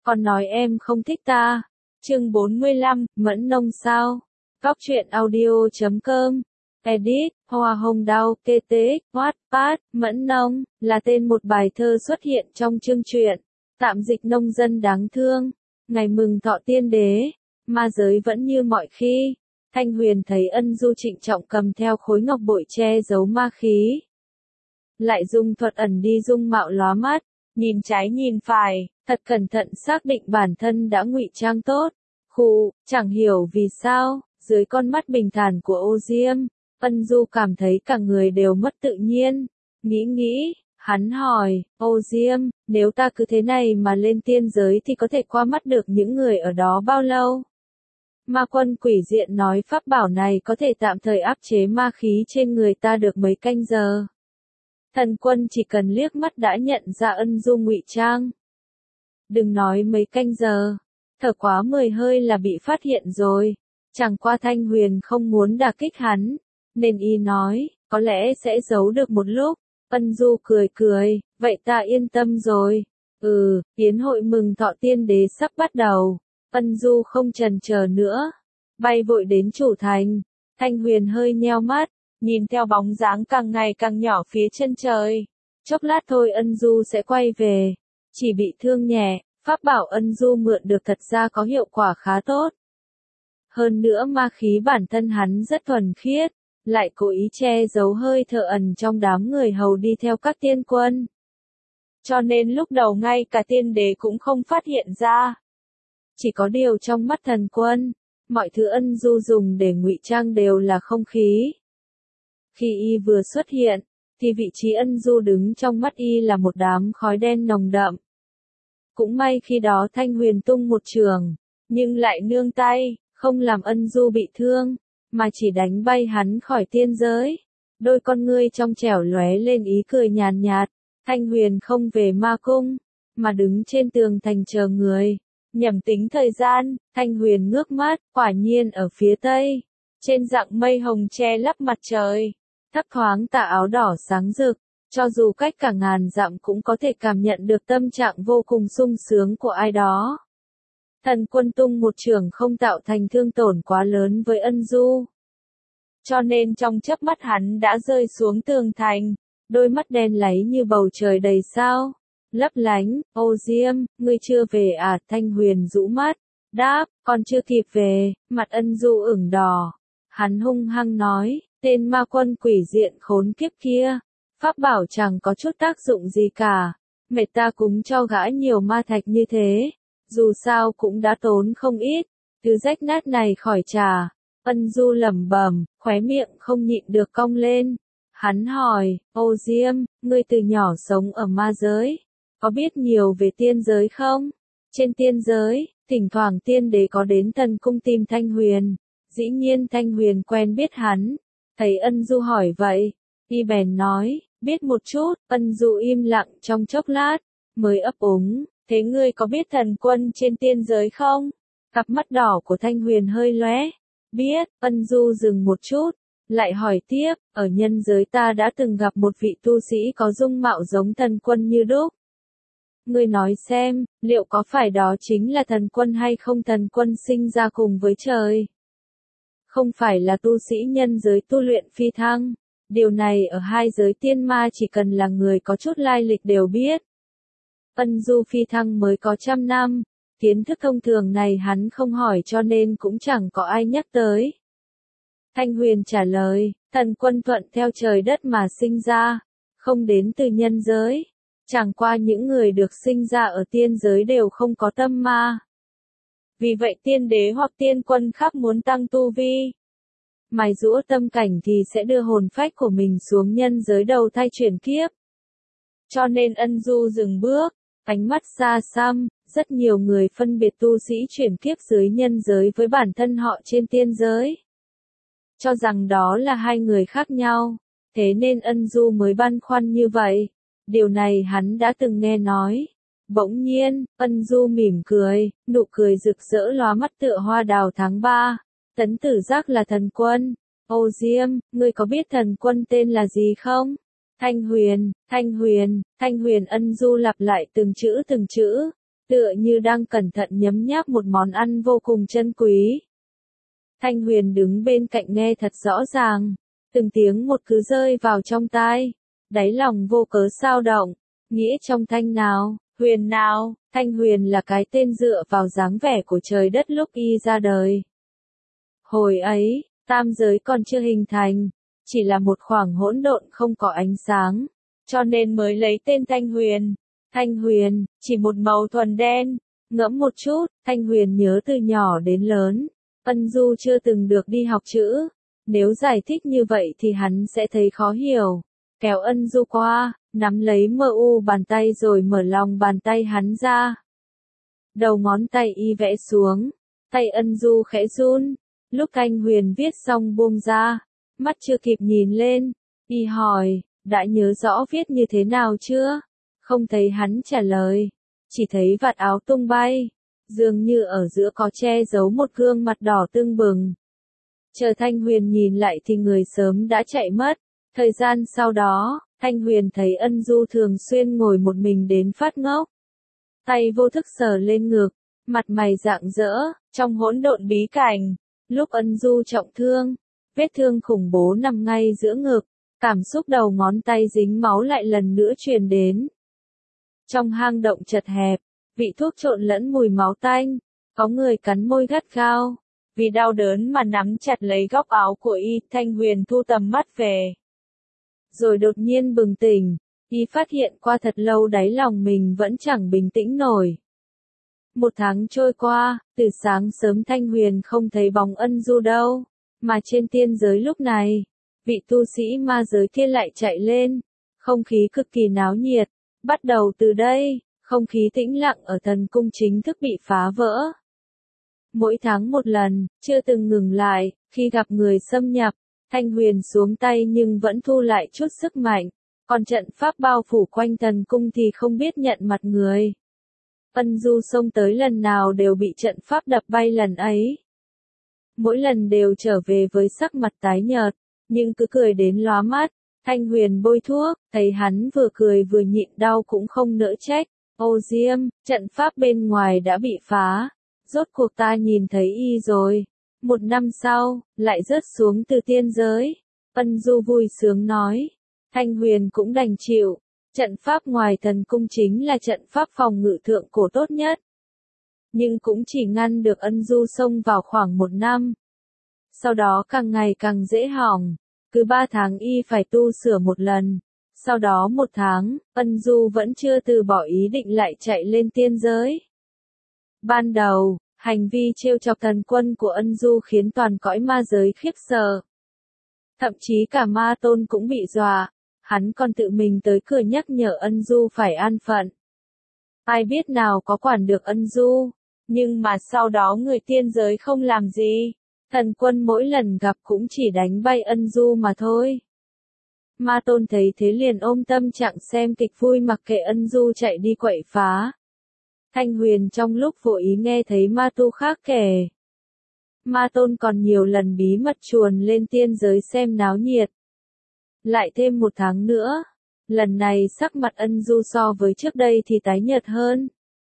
Còn nói em không thích ta. Chương 45, Mẫn Nông sao? Góc truyện audio.com. Edit, Hoa Hồng Đao, TT, Wattpad, Mẫn Nông, là tên một bài thơ xuất hiện trong chương truyện. Tạm dịch nông dân đáng thương. Ngày mừng thọ tiên đế, ma giới vẫn như mọi khi. Thanh Huyền thấy Ân Du trịnh trọng cầm theo khối ngọc bội che giấu ma khí. Lại dùng thuật ẩn đi dung mạo lóa mắt, nhìn trái nhìn phải, thật cẩn thận xác định bản thân đã ngụy trang tốt. Khụ, chẳng hiểu vì sao, dưới con mắt bình thản của Ô Diêm, Ân Du cảm thấy cả người đều mất tự nhiên. Nghĩ, hắn hỏi, Ô Diêm, nếu ta cứ thế này mà lên tiên giới thì có thể qua mắt được những người ở đó bao lâu? Ma Quân Quỷ Diện nói pháp bảo này có thể tạm thời áp chế ma khí trên người ta được mấy canh giờ. Thần Quân chỉ cần liếc mắt đã nhận ra Ân Du ngụy trang. Đừng nói mấy canh giờ, thở quá 10 hơi là bị phát hiện rồi. Chẳng qua Thanh Huyền không muốn đả kích hắn, nên y nói, có lẽ sẽ giấu được một lúc. Ân Du cười, vậy ta yên tâm rồi. Yến hội mừng thọ tiên đế sắp bắt đầu. Ân Du không chần chờ nữa, bay vội đến chủ thành. Thanh Huyền hơi nheo mắt, nhìn theo bóng dáng càng ngày càng nhỏ phía chân trời. Chốc lát thôi Ân Du sẽ quay về, chỉ bị thương nhẹ, pháp bảo Ân Du mượn được thật ra có hiệu quả khá tốt. Hơn nữa ma khí bản thân hắn rất thuần khiết, lại cố ý che giấu hơi thở ẩn trong đám người hầu đi theo các tiên quân. Cho nên lúc đầu ngay cả tiên đế cũng không phát hiện ra. Chỉ có điều trong mắt Thần Quân, mọi thứ Ân Du dùng để ngụy trang đều là không khí. Khi y vừa xuất hiện, thì vị trí Ân Du đứng trong mắt y là một đám khói đen nồng đậm. Cũng may khi đó Thanh Huyền tung một chưởng, nhưng lại nương tay, không làm Ân Du bị thương, mà chỉ đánh bay hắn khỏi tiên giới. Đôi con ngươi trong trẻo lóe lên ý cười nhàn nhạt. Thanh Huyền không về ma cung, mà đứng trên tường thành chờ người. Nhẩm tính thời gian, Thanh Huyền ngước mắt, quả nhiên ở phía tây, trên dạng mây hồng che lấp mặt trời, thấp thoáng tà áo đỏ sáng rực, cho dù cách cả ngàn dặm cũng có thể cảm nhận được tâm trạng vô cùng sung sướng của ai đó. Thần Quân tung một chưởng không tạo thành thương tổn quá lớn với Ân Du, cho nên trong chớp mắt hắn đã rơi xuống tường thành, đôi mắt đen láy như bầu trời đầy sao. Lấp lánh, Ô Diêm, ngươi chưa về à? Thanh Huyền rũ mắt, đáp, còn chưa kịp về. Mặt Ân Du ửng đỏ, hắn hung hăng nói, tên ma quân quỷ diện khốn kiếp kia, pháp bảo chẳng có chút tác dụng gì cả, mệt ta cũng cho gã nhiều ma thạch như thế, dù sao cũng đã tốn không ít, thứ rách nát này khỏi trả. Ân Du lẩm bẩm, khóe miệng không nhịn được cong lên. Hắn hỏi, Ô Diêm, ngươi từ nhỏ sống ở ma giới, có biết nhiều về tiên giới không? Trên tiên giới, thỉnh thoảng tiên đế có đến thần cung tìm Thanh Huyền. Dĩ nhiên Thanh Huyền quen biết hắn. Thấy Ân Du hỏi vậy, y bèn nói, biết một chút. Ân Du im lặng trong chốc lát, mới ấp úng, thế ngươi có biết thần quân trên tiên giới không? Cặp mắt đỏ của Thanh Huyền hơi lóe. Biết. Ân Du dừng một chút, lại hỏi tiếp, ở nhân giới ta đã từng gặp một vị tu sĩ có dung mạo giống thần quân như đúc. Ngươi nói xem, liệu có phải đó chính là thần quân hay không? Thần quân sinh ra cùng với trời, không phải là tu sĩ nhân giới tu luyện phi thăng. Điều này ở hai giới tiên ma chỉ cần là người có chút lai lịch đều biết. Ân Du phi thăng mới có 100 năm, kiến thức thông thường này hắn không hỏi cho nên cũng chẳng có ai nhắc tới. Thanh Huyền trả lời, thần quân thuận theo trời đất mà sinh ra, không đến từ nhân giới. Chẳng qua những người được sinh ra ở tiên giới đều không có tâm ma. Vì vậy tiên đế hoặc tiên quân khác muốn tăng tu vi, mài giũa tâm cảnh thì sẽ đưa hồn phách của mình xuống nhân giới đầu thai chuyển kiếp. Cho nên Ân Du dừng bước, ánh mắt xa xăm, rất nhiều người phân biệt tu sĩ chuyển kiếp dưới nhân giới với bản thân họ trên tiên giới, cho rằng đó là hai người khác nhau, thế nên Ân Du mới băn khoăn như vậy. Điều này hắn đã từng nghe nói. Bỗng nhiên, Ân Du mỉm cười, nụ cười rực rỡ lóa mắt tựa hoa đào tháng 3. Tấn Tử Giác là thần quân. Ô Diêm, ngươi có biết thần quân tên là gì không? Thanh Huyền. Ân Du lặp lại từng chữ. tựa như đang cẩn thận nhấm nháp một món ăn vô cùng chân quý. Thanh Huyền đứng bên cạnh nghe thật rõ ràng, từng tiếng một cứ rơi vào trong tai, đáy lòng vô cớ xao động, nghĩa trong Thanh nào, Huyền nào, Thanh Huyền là cái tên dựa vào dáng vẻ của trời đất lúc y ra đời. Hồi ấy, tam giới còn chưa hình thành, chỉ là một khoảng hỗn độn không có ánh sáng, cho nên mới lấy tên Thanh Huyền. Thanh Huyền, chỉ một màu thuần đen. Ngẫm một chút, Thanh Huyền nhớ từ nhỏ đến lớn, Ân Du chưa từng được đi học chữ. Nếu giải thích như vậy thì hắn sẽ thấy khó hiểu. Kéo Ân Du qua, nắm lấy mờ u bàn tay rồi mở lòng bàn tay hắn ra. Đầu ngón tay y vẽ xuống, tay Ân Du khẽ run. Lúc Thanh Huyền viết xong buông ra, mắt chưa kịp nhìn lên, y hỏi, đã nhớ rõ viết như thế nào chưa? Không thấy hắn trả lời, chỉ thấy vạt áo tung bay, dường như ở giữa có che giấu một gương mặt đỏ tưng bừng. Chờ Thanh Huyền nhìn lại thì người sớm đã chạy mất. Thời gian sau đó, Thanh Huyền thấy Ân Du thường xuyên ngồi một mình đến phát ngốc. Tay vô thức sờ lên ngực, mặt mày rạng rỡ, trong hỗn độn bí cảnh. Lúc Ân Du trọng thương, vết thương khủng bố nằm ngay giữa ngực, cảm xúc đầu ngón tay dính máu lại lần nữa truyền đến. Trong hang động chật hẹp, vị thuốc trộn lẫn mùi máu tanh, có người cắn môi gắt gao, vì đau đớn mà nắm chặt lấy góc áo của y. Thanh Huyền thu tầm mắt về. Rồi đột nhiên bừng tỉnh, y phát hiện qua thật lâu đáy lòng mình vẫn chẳng bình tĩnh nổi. Một tháng trôi qua, từ sáng sớm Thanh Huyền không thấy bóng Ân Du đâu, mà trên tiên giới lúc này, vị tu sĩ ma giới kia lại chạy lên, không khí cực kỳ náo nhiệt. Bắt đầu từ đây, không khí tĩnh lặng ở thần cung chính thức bị phá vỡ. Mỗi tháng một lần, chưa từng ngừng lại, khi gặp người xâm nhập, Thanh Huyền xuống tay nhưng vẫn thu lại chút sức mạnh, còn trận pháp bao phủ quanh thần cung thì không biết nhận mặt người. Ân Du xông tới lần nào đều bị trận pháp đập bay lần ấy. Mỗi lần đều trở về với sắc mặt tái nhợt, nhưng cứ cười đến lóa mắt. Thanh Huyền bôi thuốc, thấy hắn vừa cười vừa nhịn đau cũng không nỡ trách. Ô Diêm, trận pháp bên ngoài đã bị phá. Rốt cuộc ta nhìn thấy y rồi. Một năm sau, lại rớt xuống từ tiên giới. Ân Du vui sướng nói. Thanh Huyền cũng đành chịu. Trận pháp ngoài thần cung chính là trận pháp phòng ngự thượng cổ tốt nhất. Nhưng cũng chỉ ngăn được Ân Du xông vào khoảng một năm. Sau đó càng ngày càng dễ hỏng. Cứ 3 tháng y phải tu sửa một lần. Sau đó 1 tháng, Ân Du vẫn chưa từ bỏ ý định lại chạy lên tiên giới. Ban đầu, hành vi trêu chọc thần quân của Ân Du khiến toàn cõi ma giới khiếp sợ. Thậm chí cả Ma Tôn cũng bị dọa. Hắn còn tự mình tới cửa nhắc nhở Ân Du phải an phận. Ai biết nào có quản được Ân Du. Nhưng mà sau đó người tiên giới không làm gì. Thần quân mỗi lần gặp cũng chỉ đánh bay Ân Du mà thôi. Ma Tôn thấy thế liền ôm tâm trạng xem kịch vui mặc kệ Ân Du chạy đi quậy phá. Thanh Huyền trong lúc vô ý nghe thấy Ma Tu khác kể. Ma Tôn còn nhiều lần bí mật chuồn lên tiên giới xem náo nhiệt. Lại thêm 1 tháng nữa. Lần này sắc mặt Ân Du so với trước đây thì tái nhợt hơn.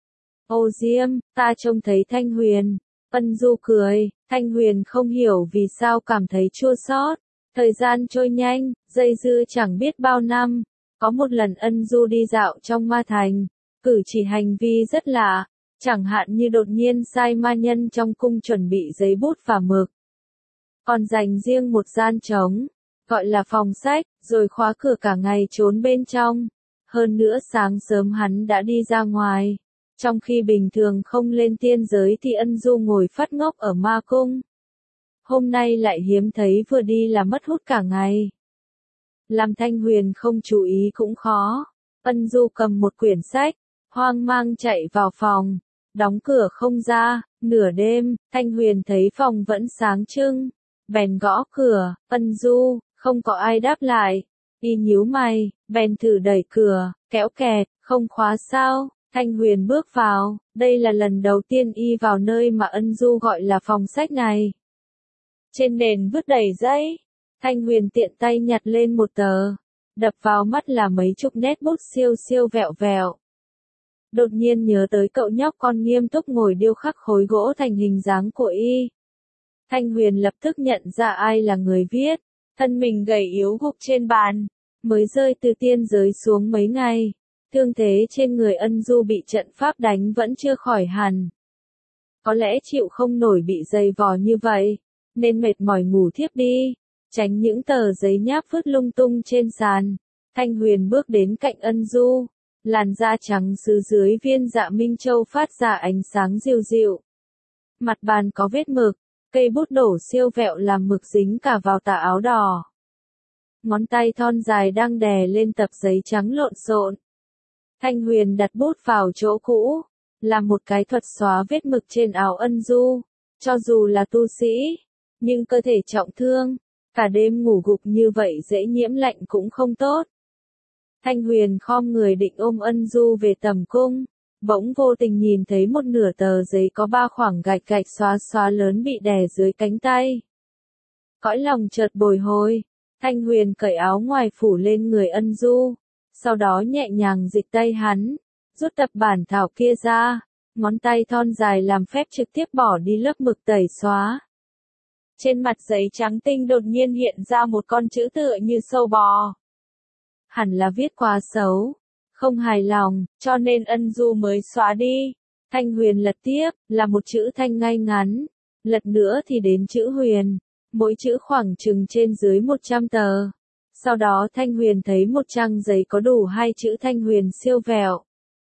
Ô Diêm, ta trông thấy Thanh Huyền. Ân Du cười, Thanh Huyền không hiểu vì sao cảm thấy chua xót. Thời gian trôi nhanh, dây dưa chẳng biết bao năm. Có một lần Ân Du đi dạo trong ma thành, cử chỉ hành vi rất lạ, chẳng hạn như đột nhiên sai ma nhân trong cung chuẩn bị giấy bút và mực. Còn dành riêng một gian trống, gọi là phòng sách, rồi khóa cửa cả ngày trốn bên trong. Hơn nữa sáng sớm hắn đã đi ra ngoài. Trong khi bình thường không lên tiên giới thì Ân Du ngồi phát ngốc ở ma cung. Hôm nay lại hiếm thấy vừa đi là mất hút cả ngày. Làm Thanh Huyền không chú ý cũng khó. Ân Du cầm một quyển sách, hoang mang chạy vào phòng, đóng cửa không ra. Nửa đêm, Thanh Huyền thấy phòng vẫn sáng trưng, bèn gõ cửa. Ân Du, không có ai đáp lại. Y nhíu mày, bèn thử đẩy cửa, kéo kẹt, không khóa sao. Thanh Huyền bước vào, đây là lần đầu tiên y vào nơi mà Ân Du gọi là phòng sách này. Trên nền vứt đầy giấy, Thanh Huyền tiện tay nhặt lên một tờ, đập vào mắt là mấy chục nét bút siêu siêu vẹo vẹo. đột nhiên nhớ tới cậu nhóc con nghiêm túc ngồi điêu khắc khối gỗ thành hình dáng của y. Thanh Huyền lập tức nhận ra ai là người viết, thân mình gầy yếu gục trên bàn, mới rơi từ tiên giới xuống mấy ngày, thương thế trên người Ân Du bị trận pháp đánh vẫn chưa khỏi hẳn. Có lẽ chịu không nổi bị dày vò như vậy, nên mệt mỏi ngủ thiếp đi, tránh những tờ giấy nháp vứt lung tung trên sàn. Thanh Huyền bước đến cạnh Ân Du, làn da trắng xứ dưới viên dạ minh châu phát ra ánh sáng dịu dịu. Mặt bàn có vết mực, cây bút đổ siêu vẹo làm mực dính cả vào tà áo đỏ. Ngón tay thon dài đang đè lên tập giấy trắng lộn xộn. Thanh Huyền đặt bút vào chỗ cũ, làm một cái thuật xóa vết mực trên áo Ân Du. Cho dù là tu sĩ, nhưng cơ thể trọng thương, cả đêm ngủ gục như vậy dễ nhiễm lạnh cũng không tốt. Thanh Huyền khom người định ôm Ân Du về tầm cung, bỗng vô tình nhìn thấy một nửa tờ giấy có 3 khoảng gạch gạch xóa xóa lớn bị đè dưới cánh tay. Cõi lòng chợt bồi hồi, Thanh Huyền cởi áo ngoài phủ lên người Ân Du, sau đó nhẹ nhàng dịch tay hắn, rút tập bản thảo kia ra, ngón tay thon dài làm phép trực tiếp bỏ đi lớp mực tẩy xóa. Trên mặt giấy trắng tinh đột nhiên hiện ra một con chữ tựa như sâu bò. Hẳn là viết quá xấu, không hài lòng, cho nên Ân Du mới xóa đi. Thanh Huyền lật tiếp, là một chữ thanh ngay ngắn, lật nữa thì đến chữ Huyền, mỗi chữ khoảng chừng trên dưới 100 tờ. Sau đó Thanh Huyền thấy một trang giấy có đủ 2 chữ Thanh Huyền siêu vẹo.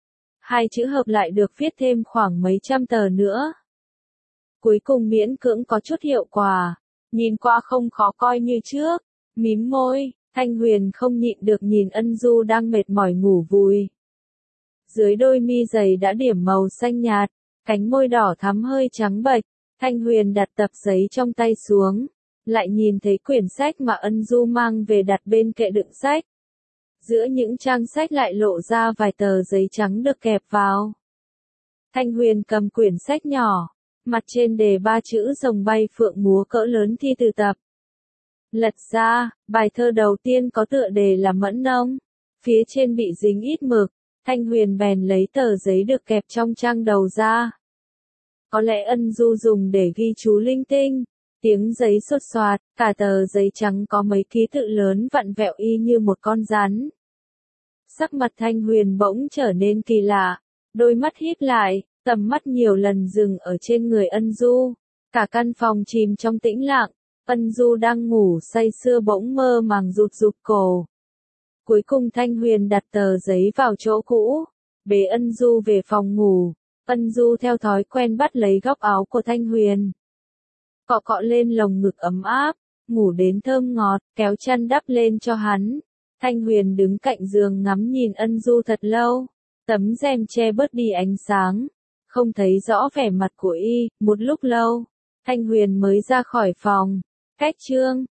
2 chữ hợp lại được viết thêm khoảng mấy trăm tờ nữa. Cuối cùng miễn cưỡng có chút hiệu quả, nhìn qua không khó coi như trước, mím môi. Thanh Huyền không nhịn được nhìn Ân Du đang mệt mỏi ngủ vùi. Dưới đôi mi dày đã điểm màu xanh nhạt, cánh môi đỏ thắm hơi trắng bệch. Thanh Huyền đặt tập giấy trong tay xuống, lại nhìn thấy quyển sách mà Ân Du mang về đặt bên kệ đựng sách. Giữa những trang sách lại lộ ra vài tờ giấy trắng được kẹp vào. Thanh Huyền cầm quyển sách nhỏ, mặt trên đề 3 chữ rồng bay phượng múa cỡ lớn thi từ tập. Lật ra, bài thơ đầu tiên có tựa đề là Mẫn Nông, phía trên bị dính ít mực, Thanh Huyền bèn lấy tờ giấy được kẹp trong trang đầu ra. Có lẽ Ân Du dùng để ghi chú linh tinh, tiếng giấy xột xoạt, cả tờ giấy trắng có mấy ký tự lớn vặn vẹo y như một con rắn. Sắc mặt Thanh Huyền bỗng trở nên kỳ lạ, đôi mắt híp lại, tầm mắt nhiều lần dừng ở trên người Ân Du, cả căn phòng chìm trong tĩnh lặng. Ân Du đang ngủ say sưa bỗng mơ màng rụt rụt cổ. Cuối cùng Thanh Huyền đặt tờ giấy vào chỗ cũ, bế Ân Du về phòng ngủ. Ân Du theo thói quen bắt lấy góc áo của Thanh Huyền, cọ cọ lên lồng ngực ấm áp, ngủ đến thơm ngọt, kéo chăn đắp lên cho hắn. Thanh Huyền đứng cạnh giường ngắm nhìn Ân Du thật lâu, tấm rèm che bớt đi ánh sáng, không thấy rõ vẻ mặt của y. Một lúc lâu, Thanh Huyền mới ra khỏi phòng. Cách chương